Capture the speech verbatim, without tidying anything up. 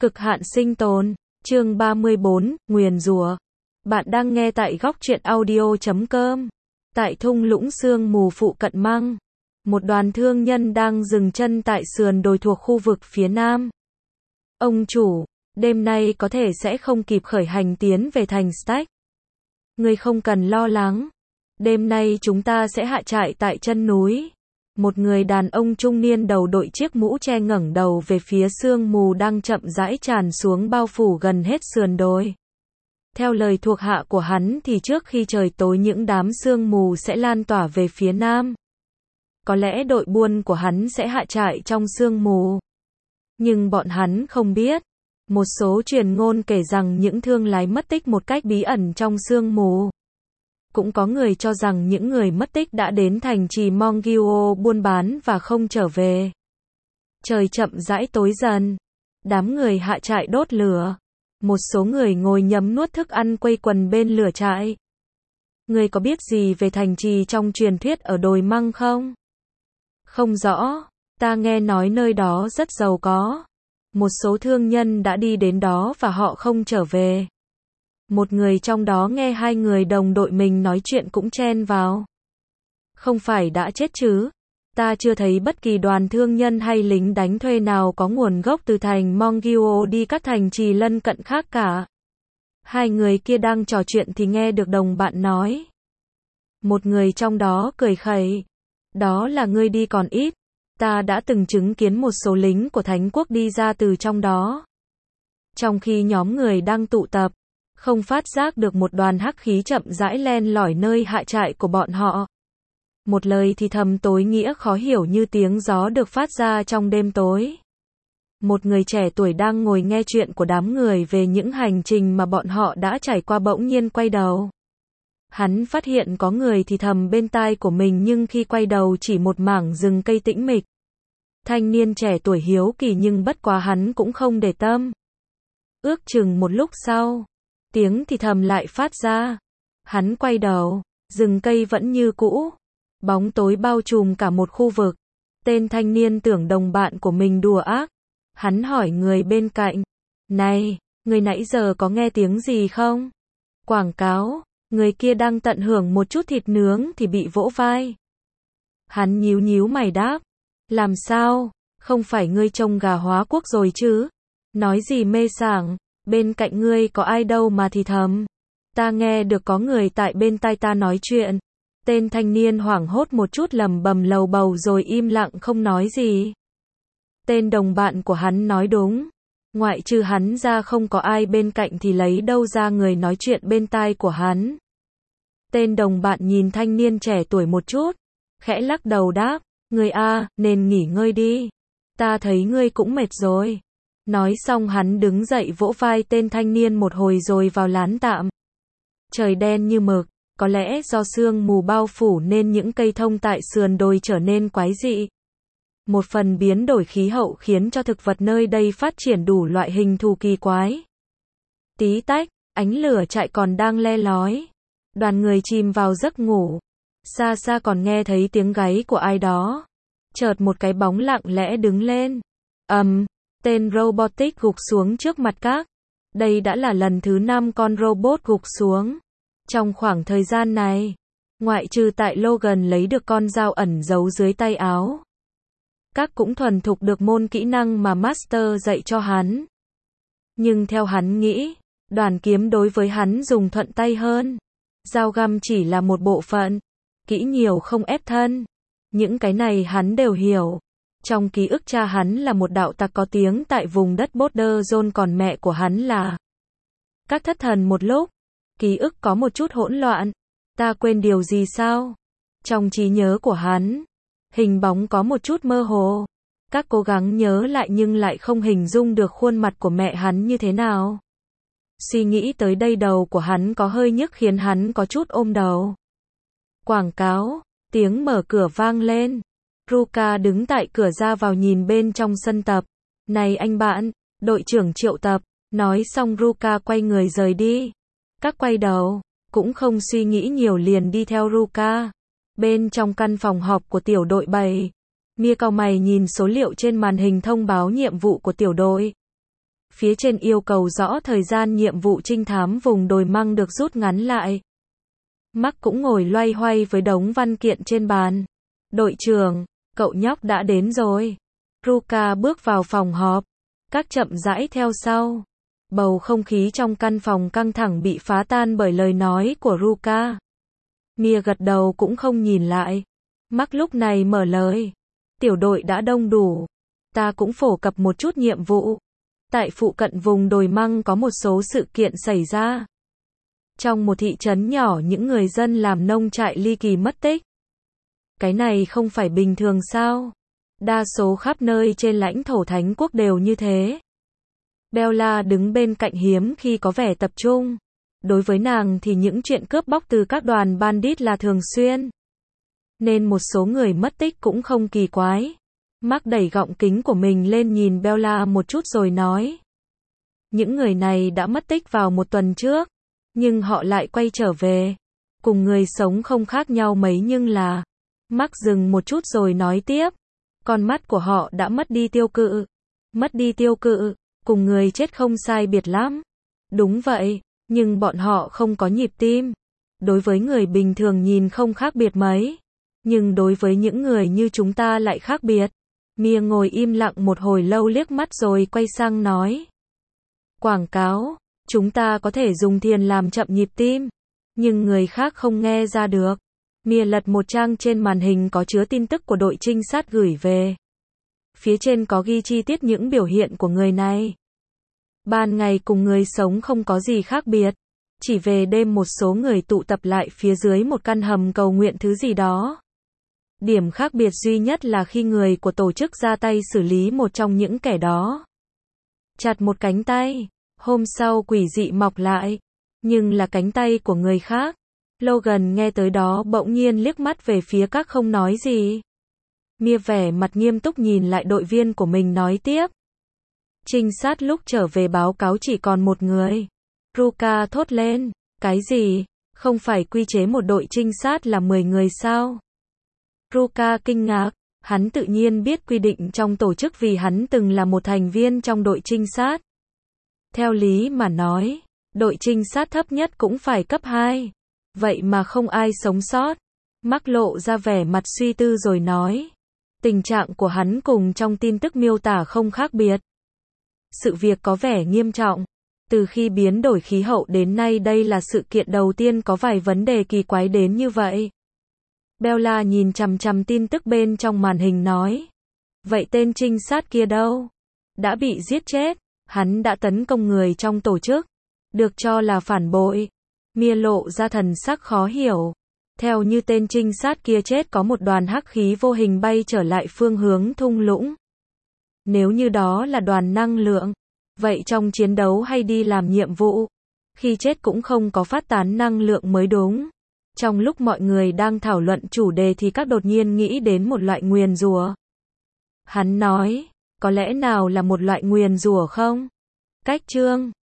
Cực hạn sinh tồn, chương ba mươi bốn, nguyền rủa. Bạn đang nghe tại góc truyện audio chấm com. Tại thung lũng sương mù phụ cận Măng, một đoàn thương nhân đang dừng chân tại sườn đồi thuộc khu vực phía nam. Ông chủ, đêm nay có thể sẽ không kịp khởi hành tiến về thành Stack. Ngươi không cần lo lắng. Đêm nay chúng ta sẽ hạ trại tại chân núi. Một người đàn ông trung niên đầu đội chiếc mũ che ngẩng đầu về phía sương mù đang chậm rãi tràn xuống bao phủ gần hết sườn đồi. Theo lời thuộc hạ của hắn thì trước khi trời tối những đám sương mù sẽ lan tỏa về phía nam. Có lẽ đội buôn của hắn sẽ hạ trại trong sương mù. Nhưng bọn hắn không biết. Một số truyền ngôn kể rằng những thương lái mất tích một cách bí ẩn trong sương mù. Cũng có người cho rằng những người mất tích đã đến thành trì Mongguo buôn bán và không trở về. Trời chậm rãi tối dần. Đám người hạ trại đốt lửa. Một số người ngồi nhấm nuốt thức ăn quây quần bên lửa trại. Ngươi có biết gì về thành trì trong truyền thuyết ở đồi Măng không? Không rõ, ta nghe nói nơi đó rất giàu có. Một số thương nhân đã đi đến đó và họ không trở về. Một người trong đó nghe hai người đồng đội mình nói chuyện cũng chen vào. Không phải đã chết chứ? Ta chưa thấy bất kỳ đoàn thương nhân hay lính đánh thuê nào có nguồn gốc từ thành Mongguo đi các thành trì lân cận khác cả. Hai người kia đang trò chuyện thì nghe được đồng bạn nói. Một người trong đó cười khẩy. Đó là ngươi đi còn ít. Ta đã từng chứng kiến một số lính của Thánh quốc đi ra từ trong đó. Trong khi nhóm người đang tụ tập, không phát giác được một đoàn hắc khí chậm rãi len lỏi nơi hạ trại của bọn họ. Một lời thì thầm tối nghĩa khó hiểu như tiếng gió được phát ra trong đêm tối. Một người trẻ tuổi đang ngồi nghe chuyện của đám người về những hành trình mà bọn họ đã trải qua bỗng nhiên quay đầu. Hắn phát hiện có người thì thầm bên tai của mình nhưng khi quay đầu chỉ một mảng rừng cây tĩnh mịch. Thanh niên trẻ tuổi hiếu kỳ nhưng bất quá hắn cũng không để tâm. Ước chừng một lúc sau, tiếng thì thầm lại phát ra. Hắn quay đầu, rừng cây vẫn như cũ. Bóng tối bao trùm cả một khu vực. Tên thanh niên tưởng đồng bạn của mình đùa ác. Hắn hỏi người bên cạnh. Này, người nãy giờ có nghe tiếng gì không? Quảng cáo. Người kia đang tận hưởng một chút thịt nướng thì bị vỗ vai. Hắn nhíu nhíu mày đáp. Làm sao? Không phải ngươi trông gà hóa quốc rồi chứ? Nói gì mê sảng? Bên cạnh ngươi có ai đâu mà thì thầm. Ta nghe được có người tại bên tai ta nói chuyện. Tên thanh niên hoảng hốt một chút lầm bầm lầu bầu rồi im lặng không nói gì. Tên đồng bạn của hắn nói đúng. Ngoại trừ hắn ra không có ai bên cạnh thì lấy đâu ra người nói chuyện bên tai của hắn. Tên đồng bạn nhìn thanh niên trẻ tuổi một chút. Khẽ lắc đầu đáp. Ngươi a, nên nghỉ ngơi đi. Ta thấy ngươi cũng mệt rồi. Nói xong hắn đứng dậy vỗ vai tên thanh niên một hồi rồi vào lán tạm. Trời đen như mực. Có lẽ do sương mù bao phủ nên những cây thông tại sườn đồi trở nên quái dị. Một phần biến đổi khí hậu khiến cho thực vật nơi đây phát triển đủ loại hình thù kỳ quái. Tí tách, ánh lửa trại còn đang le lói. Đoàn người chìm vào giấc ngủ. Xa xa còn nghe thấy tiếng gáy của ai đó. Chợt một cái bóng lặng lẽ đứng lên. Ầm, um, tên robotic gục xuống trước mặt các. Đây đã là lần thứ năm con robot gục xuống. Trong khoảng thời gian này, ngoại trừ tại Logan lấy được con dao ẩn giấu dưới tay áo. Các cũng thuần thục được môn kỹ năng mà Master dạy cho hắn. Nhưng theo hắn nghĩ, đoàn kiếm đối với hắn dùng thuận tay hơn. Dao găm chỉ là một bộ phận. Kỹ nhiều không ép thân. Những cái này hắn đều hiểu. Trong ký ức cha hắn là một đạo tặc có tiếng tại vùng đất Border Zone còn mẹ của hắn là. Các thất thần một lúc. Ký ức có một chút hỗn loạn. Ta quên điều gì sao? Trong trí nhớ của hắn, hình bóng có một chút mơ hồ. Các cố gắng nhớ lại nhưng lại không hình dung được khuôn mặt của mẹ hắn như thế nào. Suy nghĩ tới đây đầu của hắn có hơi nhức khiến hắn có chút ôm đầu. Quảng cáo, tiếng mở cửa vang lên. Ruka đứng tại cửa ra vào nhìn bên trong sân tập. Này anh bạn, đội trưởng triệu tập. Nói xong Ruka quay người rời đi. Các quay đầu, cũng không suy nghĩ nhiều liền đi theo Ruka. Bên trong căn phòng họp của tiểu đội bảy, Mia cau mày nhìn số liệu trên màn hình thông báo nhiệm vụ của tiểu đội. Phía trên yêu cầu rõ thời gian nhiệm vụ trinh thám vùng đồi măng được rút ngắn lại. Mark cũng ngồi loay hoay với đống văn kiện trên bàn. Đội trưởng, cậu nhóc đã đến rồi. Ruka bước vào phòng họp. Các chậm rãi theo sau. Bầu không khí trong căn phòng căng thẳng bị phá tan bởi lời nói của Ruka. Mia gật đầu cũng không nhìn lại. Mark lúc này mở lời. Tiểu đội đã đông đủ. Ta cũng phổ cập một chút nhiệm vụ. Tại phụ cận vùng đồi măng có một số sự kiện xảy ra. Trong một thị trấn nhỏ những người dân làm nông trại ly kỳ mất tích. Cái này không phải bình thường sao? Đa số khắp nơi trên lãnh thổ Thánh quốc đều như thế. Bella đứng bên cạnh hiếm khi có vẻ tập trung. Đối với nàng thì những chuyện cướp bóc từ các đoàn bandit là thường xuyên. Nên một số người mất tích cũng không kỳ quái. Mark đẩy gọng kính của mình lên nhìn Bella một chút rồi nói. Những người này đã mất tích vào một tuần trước. Nhưng họ lại quay trở về. Cùng người sống không khác nhau mấy nhưng là... Mark dừng một chút rồi nói tiếp. Con mắt của họ đã mất đi tiêu cự. Mất đi tiêu cự, cùng người chết không sai biệt lắm. Đúng vậy, nhưng bọn họ không có nhịp tim. Đối với người bình thường nhìn không khác biệt mấy. Nhưng đối với những người như chúng ta lại khác biệt. Mia ngồi im lặng một hồi lâu liếc mắt rồi quay sang nói. Quảng cáo, chúng ta có thể dùng thiền làm chậm nhịp tim. Nhưng người khác không nghe ra được. Mia lật một trang trên màn hình có chứa tin tức của đội trinh sát gửi về. Phía trên có ghi chi tiết những biểu hiện của người này. Ban ngày cùng người sống không có gì khác biệt. Chỉ về đêm một số người tụ tập lại phía dưới một căn hầm cầu nguyện thứ gì đó. Điểm khác biệt duy nhất là khi người của tổ chức ra tay xử lý một trong những kẻ đó. Chặt một cánh tay. Hôm sau quỷ dị mọc lại. Nhưng là cánh tay của người khác. Logan nghe tới đó bỗng nhiên liếc mắt về phía các không nói gì. Mia vẻ mặt nghiêm túc nhìn lại đội viên của mình nói tiếp. Trinh sát lúc trở về báo cáo chỉ còn một người. Ruka thốt lên. Cái gì? Không phải quy chế một đội trinh sát là mười người sao? Ruka kinh ngạc. Hắn tự nhiên biết quy định trong tổ chức vì hắn từng là một thành viên trong đội trinh sát. Theo lý mà nói, đội trinh sát thấp nhất cũng phải cấp hai. Vậy mà không ai sống sót. Mark lộ ra vẻ mặt suy tư rồi nói. Tình trạng của hắn cùng trong tin tức miêu tả không khác biệt. Sự việc có vẻ nghiêm trọng. Từ khi biến đổi khí hậu đến nay đây là sự kiện đầu tiên có vài vấn đề kỳ quái đến như vậy. Bella nhìn chằm chằm tin tức bên trong màn hình nói. Vậy tên trinh sát kia đâu? Đã bị giết chết. Hắn đã tấn công người trong tổ chức. Được cho là phản bội. Mia lộ ra thần sắc khó hiểu. Theo như tên trinh sát kia chết có một đoàn hắc khí vô hình bay trở lại phương hướng thung lũng. Nếu như đó là đoàn năng lượng, vậy trong chiến đấu hay đi làm nhiệm vụ, khi chết cũng không có phát tán năng lượng mới đúng. Trong lúc mọi người đang thảo luận chủ đề thì các đột nhiên nghĩ đến một loại nguyền rủa. Hắn nói, có lẽ nào là một loại nguyền rủa không? Cách chương